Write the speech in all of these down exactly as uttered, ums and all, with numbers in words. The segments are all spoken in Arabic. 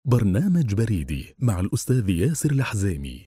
برنامج بريدي مع الأستاذ ياسر الحزيمي.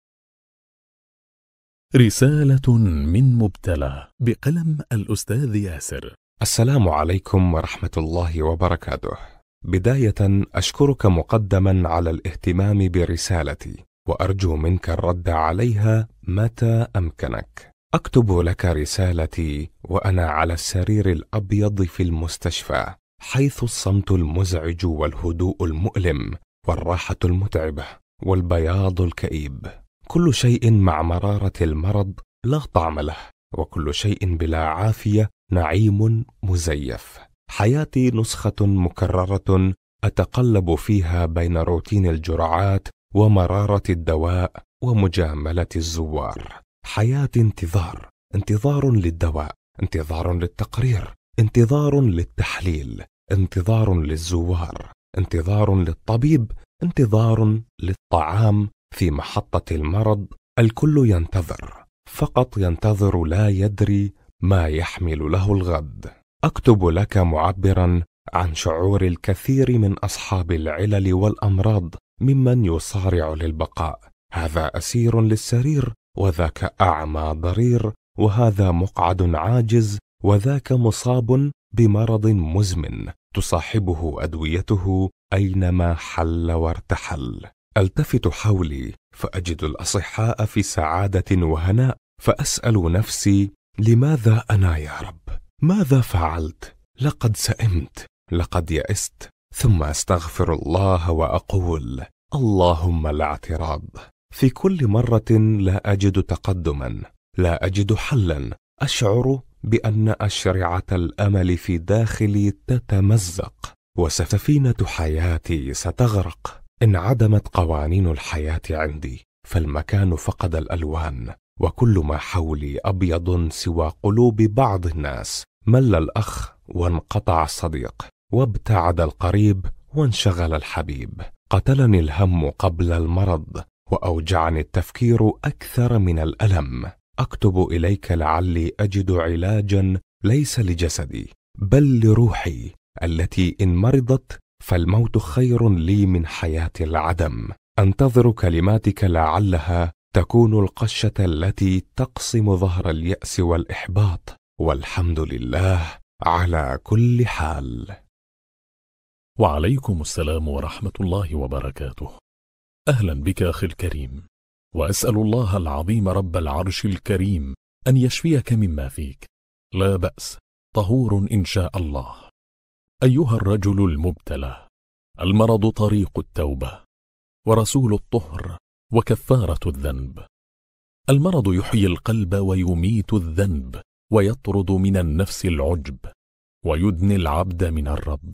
رسالة من مبتلى بقلم الأستاذ ياسر. السلام عليكم ورحمة الله وبركاته. بداية أشكرك مقدما على الاهتمام برسالتي، وأرجو منك الرد عليها متى أمكنك. أكتب لك رسالتي وأنا على السرير الأبيض في المستشفى، حيث الصمت المزعج والهدوء المؤلم والراحة المتعبة والبياض الكئيب. كل شيء مع مرارة المرض لا طعم له، وكل شيء بلا عافية نعيم مزيف. حياتي نسخة مكررة أتقلب فيها بين روتين الجرعات ومرارة الدواء ومجاملة الزوار. حياتي انتظار، انتظار للدواء، انتظار للتقرير، انتظار للتحليل، انتظار للزوار، انتظار للطبيب، انتظار للطعام. في محطة المرض الكل ينتظر، فقط ينتظر، لا يدري ما يحمل له الغد. أكتب لك معبرا عن شعور الكثير من أصحاب العلل والأمراض ممن يصارع للبقاء. هذا أسير للسرير، وذاك أعمى ضرير، وهذا مقعد عاجز، وذاك مصاب بمرض مزمن تصاحبه أدويته أينما حل وارتحل. التفت حولي فأجد الأصحاء في سعادة وهناء، فأسأل نفسي: لماذا أنا يا رب؟ ماذا فعلت؟ لقد سئمت، لقد يئست. ثم أستغفر الله وأقول: اللهم لا اعتراض. في كل مرة لا أجد تقدما، لا أجد حلا. أشعر بأن أشرعة الأمل في داخلي تتمزق، وسفينة حياتي ستغرق. انعدمت قوانين الحياة عندي، فالمكان فقد الألوان، وكل ما حولي أبيض سوى قلوب بعض الناس. مل الأخ وانقطع الصديق، وابتعد القريب وانشغل الحبيب. قتلني الهم قبل المرض، وأوجعني التفكير أكثر من الألم. أكتب إليك لعلي أجد علاجا ليس لجسدي بل لروحي، التي إن مرضت فالموت خير لي من حياة العدم. أنتظر كلماتك لعلها تكون القشة التي تقسم ظهر اليأس والإحباط، والحمد لله على كل حال. وعليكم السلام ورحمة الله وبركاته. أهلا بك أخي الكريم، وأسأل الله العظيم رب العرش الكريم أن يشفيك مما فيك. لا بأس، طهور إن شاء الله. أيها الرجل المبتلى، المرض طريق التوبة ورسول الطهر وكفارة الذنب. المرض يحيي القلب ويميت الذنب، ويطرد من النفس العجب، ويدني العبد من الرب.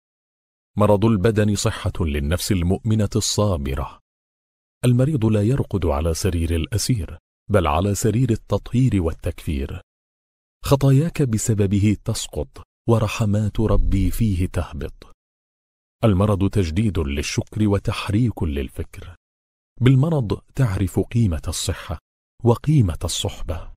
مرض البدن صحة للنفس المؤمنة الصابرة. المريض لا يرقد على سرير الأسير، بل على سرير التطهير والتكفير. خطاياك بسببه تسقط، ورحمات ربي فيه تهبط. المرض تجديد للشكر وتحريك للفكر. بالمرض تعرف قيمة الصحة وقيمة الصحبة.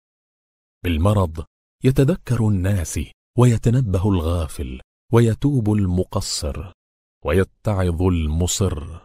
بالمرض يتذكر الناس ويتنبه الغافل، ويتوب المقصر، ويتعظ المصر.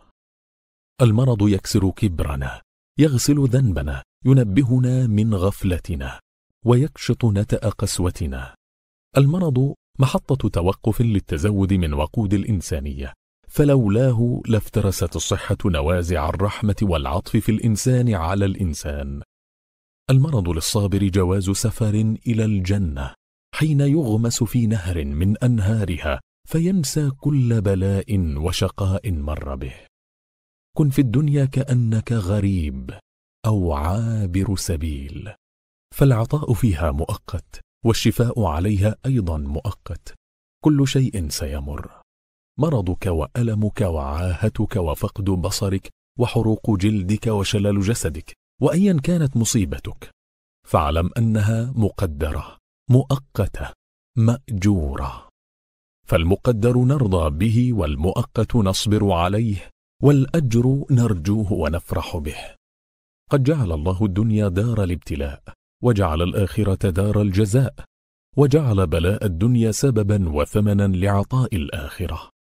المرض يكسر كبرنا، يغسل ذنبنا، ينبهنا من غفلتنا، ويكشط نتأ قسوتنا. المرض محطة توقف للتزود من وقود الإنسانية، فلولاه لافترست الصحة نوازع الرحمة والعطف في الإنسان على الإنسان. المرض للصابر جواز سفر إلى الجنة، حين يغمس في نهر من أنهارها فينسى كل بلاء وشقاء مر به. كن في الدنيا كأنك غريب أو عابر سبيل، فالعطاء فيها مؤقت، والشفاء عليها أيضا مؤقت. كل شيء سيمر. مرضك وألمك وعاهتك وفقد بصرك وحروق جلدك وشلل جسدك، وأيا كانت مصيبتك، فاعلم أنها مقدرة، مؤقتة، مأجورة. فالمقدر نرضى به، والمؤقت نصبر عليه، والأجر نرجوه ونفرح به. قد جعل الله الدنيا دار الابتلاء، وجعل الآخرة دار الجزاء، وجعل بلاء الدنيا سببا وثمنا لعطاء الآخرة.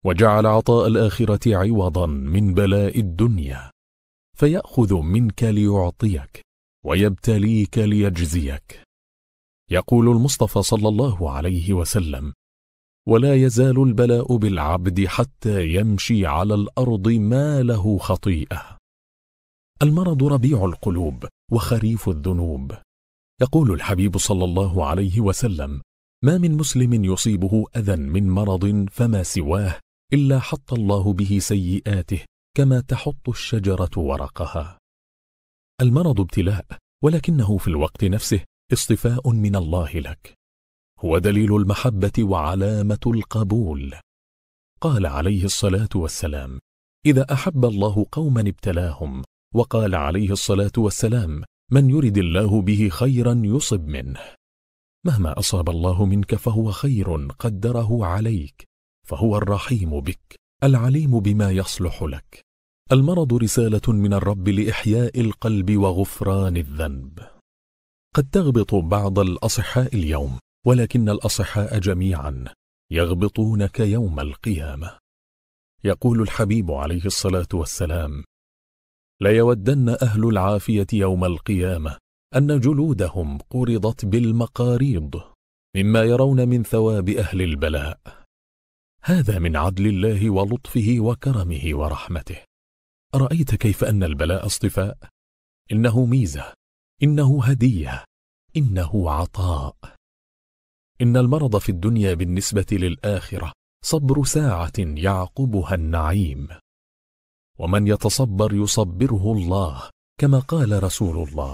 وجعل عطاء الآخرة عوضا من بلاء الدنيا، فيأخذ منك ليعطيك ويبتليك ليجزيك. يقول المصطفى صلى الله عليه وسلم: ولا يزال البلاء بالعبد حتى يمشي على الأرض ما له خطيئة. المرض ربيع القلوب وخريف الذنوب. يقول الحبيب صلى الله عليه وسلم: ما من مسلم يصيبه أذى من مرض فما سواه إلا حط الله به سيئاته كما تحط الشجرة ورقها. المرض ابتلاء، ولكنه في الوقت نفسه اصطفاء من الله لك، هو دليل المحبة وعلامة القبول. قال عليه الصلاة والسلام: إذا أحب الله قوما ابتلاهم. وقال عليه الصلاة والسلام: من يرد الله به خيرا يصب منه. مهما أصاب الله منك فهو خير قدره عليك، فهو الرحيم بك العليم بما يصلح لك. المرض رسالة من الرب لإحياء القلب وغفران الذنب. قد تغبط بعض الأصحاء اليوم، ولكن الأصحاء جميعا يغبطونك يوم القيامة. يقول الحبيب عليه الصلاة والسلام: ليودن أهل العافية يوم القيامة أن جلودهم قرضت بالمقاريض مما يرون من ثواب أهل البلاء. هذا من عدل الله ولطفه وكرمه ورحمته. أرأيت كيف أن البلاء اصطفاء؟ إنه ميزة، إنه هدية، إنه عطاء. إن المرض في الدنيا بالنسبة للآخرة صبر ساعة يعقبها النعيم، ومن يتصبر يصبره الله، كما قال رسول الله.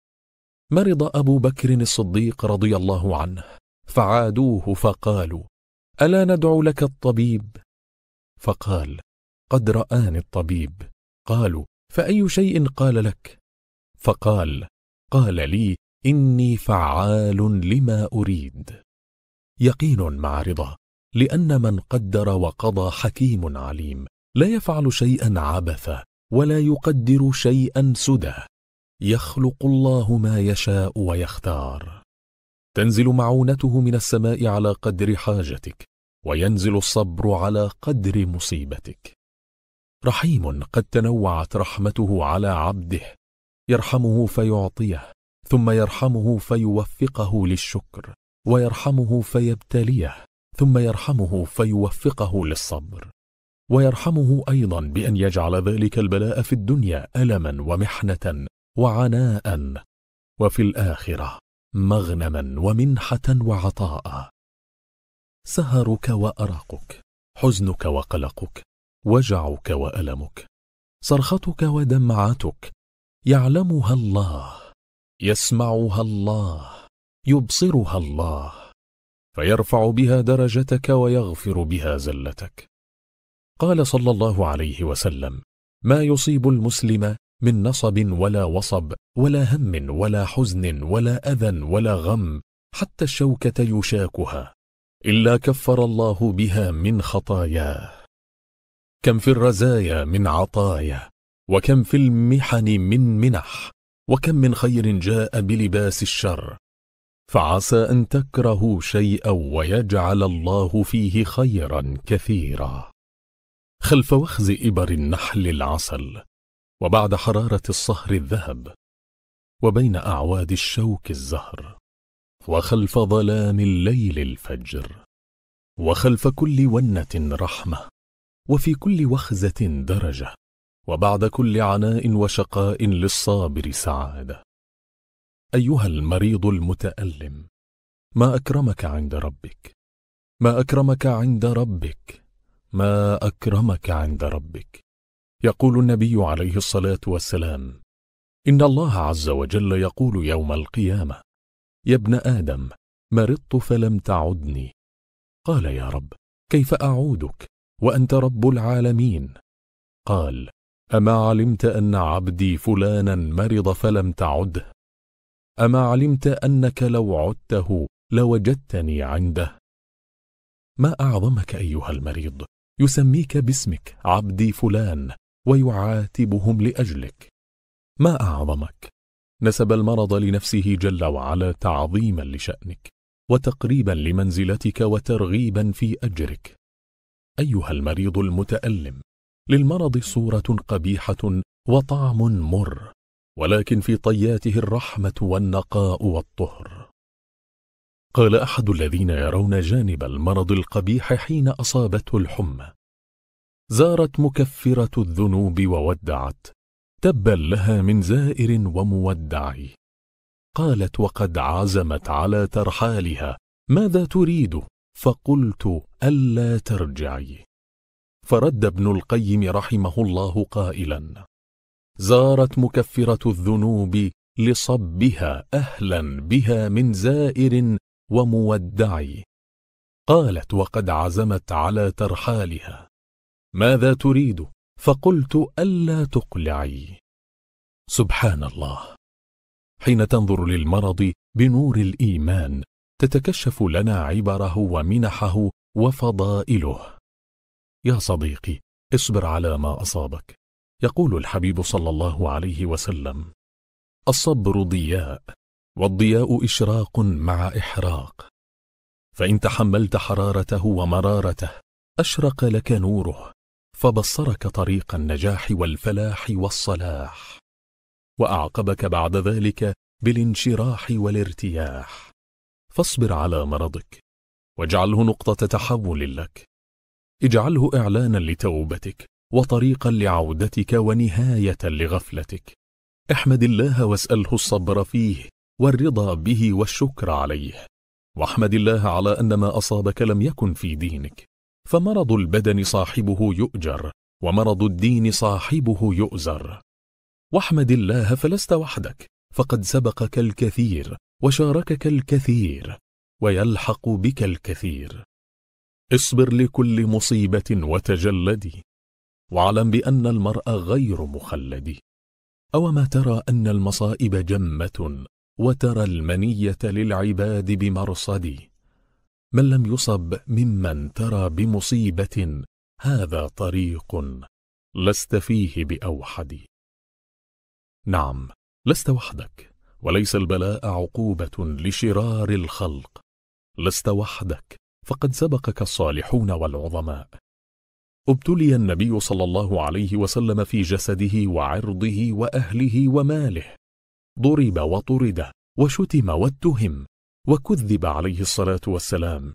مرض أبو بكر الصديق رضي الله عنه، فعادوه فقالوا: ألا ندعو لك الطبيب؟ فقال: قد رآني الطبيب. قالوا: فأي شيء قال لك؟ فقال: قال لي: إني فعال لما أريد. يقين مع رضا، لأن من قدر وقضى حكيم عليم، لا يفعل شيئا عبثا ولا يقدر شيئا سدى. يخلق الله ما يشاء ويختار. تنزل معونته من السماء على قدر حاجتك، وينزل الصبر على قدر مصيبتك. رحيم قد تنوعت رحمته على عبده، يرحمه فيعطيه، ثم يرحمه فيوفقه للشكر، ويرحمه فيبتليه، ثم يرحمه فيوفقه للصبر، ويرحمه أيضا بأن يجعل ذلك البلاء في الدنيا ألما ومحنة وعناء، وفي الآخرة مغنما ومنحة وعطاء. سهرك وأرقك، حزنك وقلقك، وجعك وألمك، صرختك ودمعتك، يعلمها الله، يسمعها الله، يبصرها الله، فيرفع بها درجتك ويغفر بها زلتك. قال صلى الله عليه وسلم: ما يصيب المسلم من نصب ولا وصب ولا هم ولا حزن ولا أذى ولا غم حتى الشوكة يشاكها إلا كفر الله بها من خطاياه. كم في الرزايا من عطايا، وكم في المحن من منح، وكم من خير جاء بلباس الشر. فعسى أن تكرهوا شيئا ويجعل الله فيه خيرا كثيرا. خلف وخز إبر النحل العسل، وبعد حرارة الصهر الذهب، وبين أعواد الشوك الزهر، وخلف ظلام الليل الفجر، وخلف كل ونة رحمة، وفي كل وخزة درجة، وبعد كل عناء وشقاء للصابر سعادة. أيها المريض المتألم، ما أكرمك عند ربك، ما أكرمك عند ربك، ما أكرمك عند ربك. يقول النبي عليه الصلاة والسلام: إن الله عز وجل يقول يوم القيامة: يا ابن آدم، مرضت فلم تعدني. قال: يا رب، كيف أعودك وأنت رب العالمين؟ قال: أما علمت أن عبدي فلانا مرض فلم تعده؟ أما علمت أنك لو عدته لوجدتني عنده؟ ما أعظمك أيها المريض، يسميك باسمك عبدي فلان ويعاتبهم لأجلك. ما أعظمك، نسب المرض لنفسه جل وعلا تعظيما لشأنك، وتقريبا لمنزلتك، وترغيبا في أجرك. أيها المريض المتألم، للمرض صورة قبيحة وطعم مر، ولكن في طياته الرحمة والنقاء والطهر. قال أحد الذين يرون جانب المرض القبيح حين أصابته الحمى: زارت مكفرة الذنوب وودعت، تبا لها من زائر ومودع. قالت وقد عزمت على ترحالها: ماذا تريد؟ فقلت: ألا ترجعي. فرد ابن القيم رحمه الله قائلا: زارت مكفرة الذنوب لصبها أهلا بها من زائر ومودع. قالت وقد عزمت على ترحالها: ماذا تريد؟ فقلت: ألا تقلعي. سبحان الله، حين تنظر للمرض بنور الإيمان تتكشف لنا عبره ومنحه وفضائله. يا صديقي، اصبر على ما أصابك. يقول الحبيب صلى الله عليه وسلم: الصبر ضياء، والضياء إشراق مع إحراق، فإن تحملت حرارته ومرارته أشرق لك نوره، فبصرك طريق النجاح والفلاح والصلاح، وأعقبك بعد ذلك بالانشراح والارتياح. فاصبر على مرضك، واجعله نقطة تحول لك، اجعله إعلانا لتوبتك وطريقا لعودتك ونهاية لغفلتك. احمد الله واسأله الصبر فيه والرضا به والشكر عليه، واحمد الله على أن ما أصابك لم يكن في دينك، فمرض البدن صاحبه يؤجر، ومرض الدين صاحبه يؤزر. واحمد الله فلست وحدك، فقد سبقك الكثير وشاركك الكثير ويلحق بك الكثير. اصبر لكل مصيبة وتجلدي، واعلم بأن المرء غير مخلد. أوما ترى أن المصائب جمة، وترى المنية للعباد بمرصد. من لم يصب ممن ترى بمصيبة، هذا طريق لست فيه بأوحد. نعم، لست وحدك، وليس البلاء عقوبة لشرار الخلق. لست وحدك، فقد سبقك الصالحون والعظماء. ابتلي النبي صلى الله عليه وسلم في جسده وعرضه وأهله وماله، ضرب وطرد وشتم واتهم وكذب عليه الصلاة والسلام،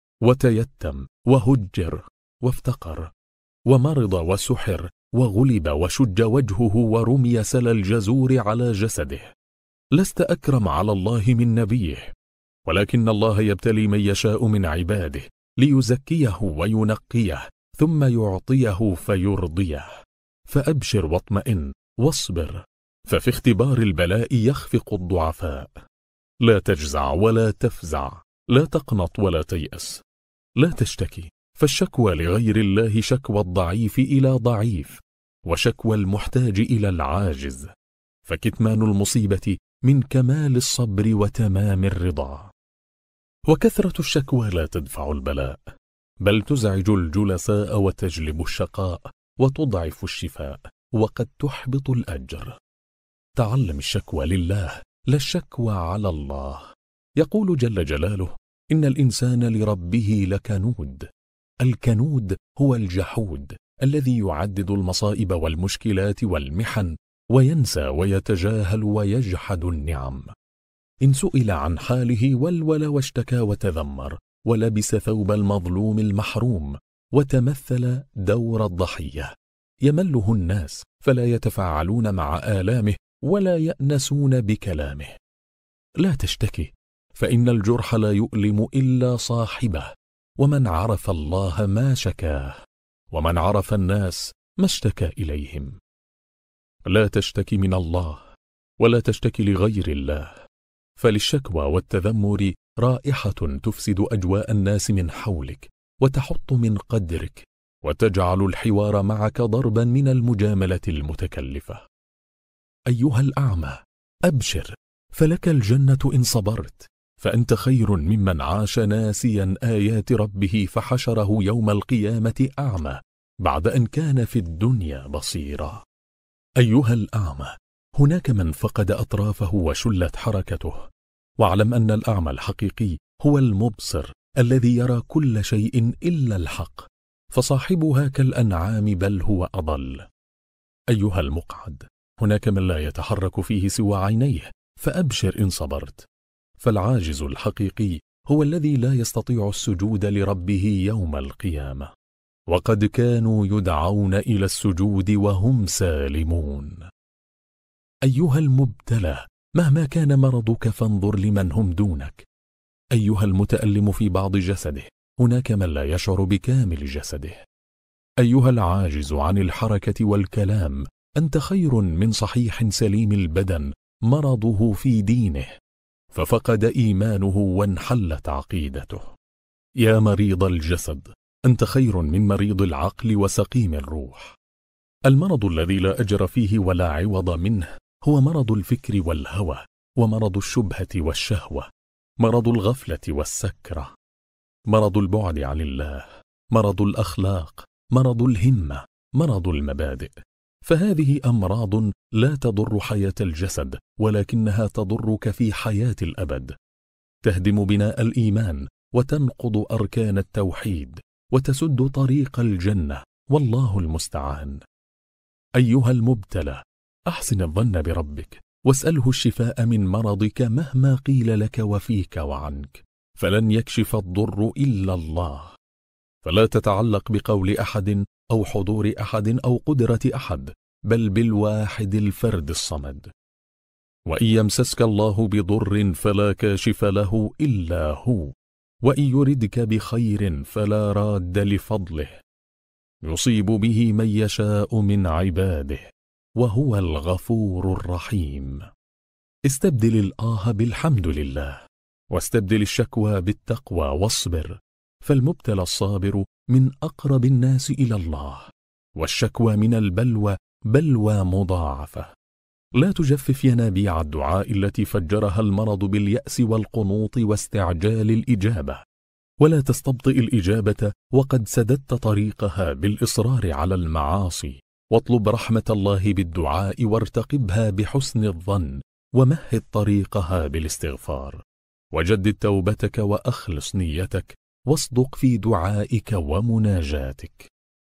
وتيتم وهجر وافتقر، ومرض وسحر وغلب وشج وجهه ورمي سل الجزور على جسده. لست أكرم على الله من نبيه، ولكن الله يبتلي من يشاء من عباده ليزكيه وينقيه ثم يعطيه فيرضيه. فأبشر واطمئن واصبر، ففي اختبار البلاء يخفق الضعفاء. لا تجزع ولا تفزع، لا تقنط ولا تيأس، لا تشتكي، فالشكوى لغير الله شكوى الضعيف إلى ضعيف، وشكوى المحتاج إلى العاجز. فكتمان المصيبة من كمال الصبر وتمام الرضا. وكثرة الشكوى لا تدفع البلاء، بل تزعج الجلساء وتجلب الشقاء وتضعف الشفاء، وقد تحبط الأجر. تعلم الشكوى لله، لا الشكوى على الله. يقول جل جلاله: إن الإنسان لربه لكنود. الكنود هو الجحود الذي يعدد المصائب والمشكلات والمحن، وينسى ويتجاهل ويجحد النعم. إن سئل عن حاله ولول واشتكى وتذمر، ولبس ثوب المظلوم المحروم، وتمثل دور الضحية. يمله الناس فلا يتفاعلون مع آلامه ولا يأنسون بكلامه. لا تشتكي، فإن الجرح لا يؤلم إلا صاحبه، ومن عرف الله ما شكاه، ومن عرف الناس ما اشتكى إليهم. لا تشتكي من الله، ولا تشتكي لغير الله، فللشكوى والتذمر رائحة تفسد أجواء الناس من حولك، وتحط من قدرك، وتجعل الحوار معك ضربا من المجاملة المتكلفة. أيها الأعمى، أبشر، فلك الجنة إن صبرت، فأنت خير ممن عاش ناسيا آيات ربه فحشره يوم القيامة أعمى بعد أن كان في الدنيا بصيرا. أيها الأعمى، هناك من فقد أطرافه وشلت حركته، واعلم أن الأعمى الحقيقي هو المبصر الذي يرى كل شيء إلا الحق، فصاحبها كالأنعام بل هو أضل. أيها المقعد، هناك من لا يتحرك فيه سوى عينيه، فأبشر إن صبرت. فالعاجز الحقيقي هو الذي لا يستطيع السجود لربه يوم القيامة، وقد كانوا يدعون إلى السجود وهم سالمون. أيها المبتلى، مهما كان مرضك فانظر لمن هم دونك. أيها المتألم في بعض جسده، هناك من لا يشعر بكامل جسده. أيها العاجز عن الحركة والكلام، أنت خير من صحيح سليم البدن مرضه في دينه ففقد إيمانه وانحلت عقيدته. يا مريض الجسد، أنت خير من مريض العقل وسقيم الروح. المرض الذي لا أجر فيه ولا عوض منه هو مرض الفكر والهوى، ومرض الشبهة والشهوة، مرض الغفلة والسكرة، مرض البعد عن الله، مرض الأخلاق، مرض الهمة، مرض المبادئ. فهذه أمراض لا تضر حياة الجسد، ولكنها تضرك في حياة الأبد، تهدم بناء الإيمان وتنقض أركان التوحيد وتسد طريق الجنة، والله المستعان. أيها المبتلى، أحسن الظن بربك واسأله الشفاء من مرضك مهما قيل لك وفيك وعنك، فلن يكشف الضر إلا الله. فلا تتعلق بقول أحد أو حضور أحد أو قدرة أحد، بل بالواحد الفرد الصمد. وإن يمسسك الله بضر فلا كاشف له إلا هو، وإن يردك بخير فلا راد لفضله، يصيب به من يشاء من عباده، وهو الغفور الرحيم. استبدل الآه بالحمد لله، واستبدل الشكوى بالتقوى واصبر، فالمبتلى الصابر من أقرب الناس إلى الله، والشكوى من البلوى بلوى مضاعفة. لا تجفف ينابيع الدعاء التي فجرها المرض باليأس والقنوط واستعجال الإجابة، ولا تستبطئ الإجابة وقد سددت طريقها بالإصرار على المعاصي. واطلب رحمة الله بالدعاء وارتقبها بحسن الظن، ومهد طريقها بالاستغفار، وجدد توبتك وأخلص نيتك، واصدق في دعائك ومناجاتك.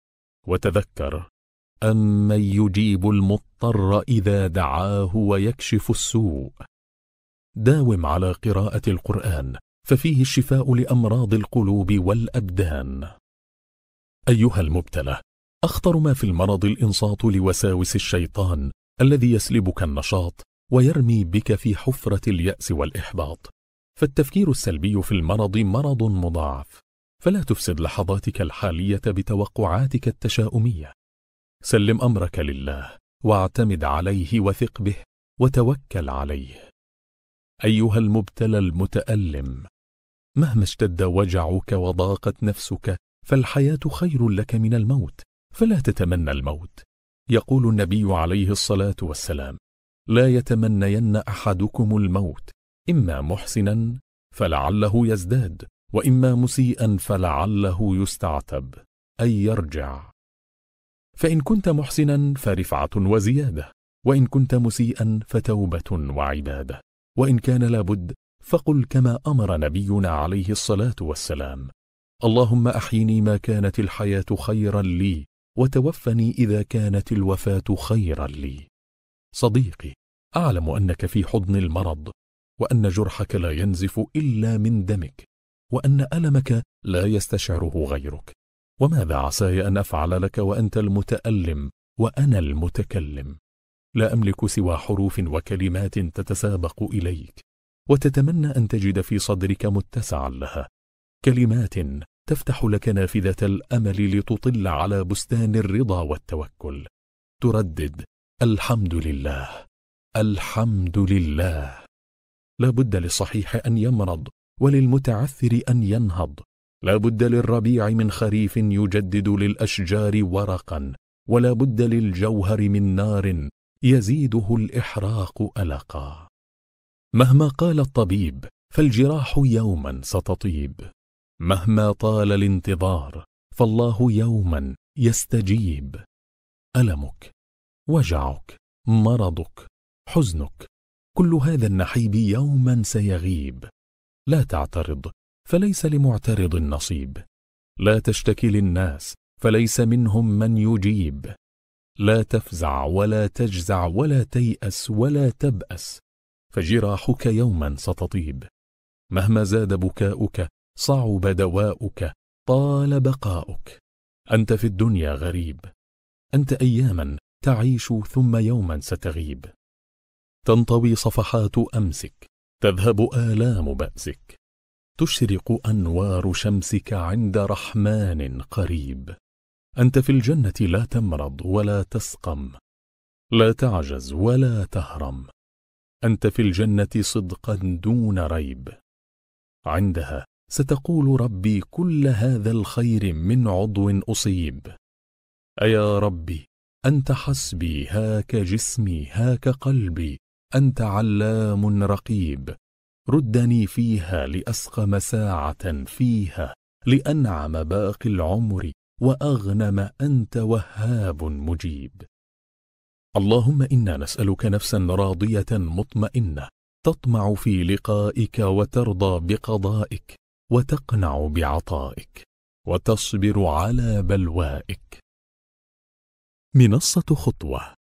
وتذكر: أمن يجيب المضطر إذا دعاه ويكشف السوء. داوم على قراءة القرآن، ففيه الشفاء لأمراض القلوب والأبدان. أيها المبتلى، أخطر ما في المرض الإنصات لوساوس الشيطان الذي يسلبك النشاط ويرمي بك في حفرة اليأس والإحباط. فالتفكير السلبي في المرض مرض مضاعف، فلا تفسد لحظاتك الحالية بتوقعاتك التشاؤمية. سلم أمرك لله، واعتمد عليه وثق به وتوكل عليه. أيها المبتلى المتألم، مهما اشتد وجعك وضاقت نفسك فالحياة خير لك من الموت، فلا تتمنى الموت. يقول النبي عليه الصلاة والسلام: لا يتمنين أحدكم الموت، إما محسنا فلعله يزداد، وإما مسيئا فلعله يستعتب، أي يرجع. فإن كنت محسنا فرفعة وزيادة، وإن كنت مسيئا فتوبة وعبادة، وإن كان لابد فقل كما أمر نبينا عليه الصلاة والسلام: اللهم أحيني ما كانت الحياة خيرا لي، وتوفني إذا كانت الوفاة خيرا لي. صديقي، أعلم أنك في حضن المرض، وأن جرحك لا ينزف إلا من دمك، وأن ألمك لا يستشعره غيرك. وماذا عساي أن أفعل لك وأنت المتألم وأنا المتكلم؟ لا أملك سوى حروف وكلمات تتسابق إليك، وتتمنى أن تجد في صدرك متسعا لها، كلمات تفتح لك نافذة الأمل لتطل على بستان الرضا والتوكل، تردد: الحمد لله، الحمد لله. لا بد للصحيح أن يمرض، وللمتعثر أن ينهض. لا بد للربيع من خريف يجدد للأشجار ورقا، ولا بد للجوهر من نار يزيده الإحراق ألقا. مهما قال الطبيب فالجراح يوما ستطيب، مهما طال الانتظار فالله يوما يستجيب. ألمك، وجعك، مرضك، حزنك، كل هذا النحيب يوما سيغيب. لا تعترض، فليس لمعترض نصيب. لا تشتكي للناس، فليس منهم من يجيب. لا تفزع ولا تجزع ولا تيأس ولا تبأس، فجراحك يوما ستطيب. مهما زاد بكاؤك صعب دواؤك، طال بقاؤك. أنت في الدنيا غريب، أنت أياما تعيش ثم يوما ستغيب. تنطوي صفحات أمسك، تذهب آلام بأسك، تشرق أنوار شمسك عند رحمن قريب. أنت في الجنة لا تمرض ولا تسقم، لا تعجز ولا تهرم. أنت في الجنة صدقا دون ريب. عندها ستقول ربي كل هذا الخير من عضو أصيب. أيا ربي أنت حسبي، هاك جسمي هاك قلبي، أنت علام رقيب. ردني فيها لأسقم ساعة فيها، لأنعم باقي العمر وأغنم، أنت وهاب مجيب. اللهم إنا نسألك نفسا راضية مطمئنة، تطمع في لقائك وترضى بقضائك، وتقنع بعطائك، وتصبر على بلوائك. منصة خطوة.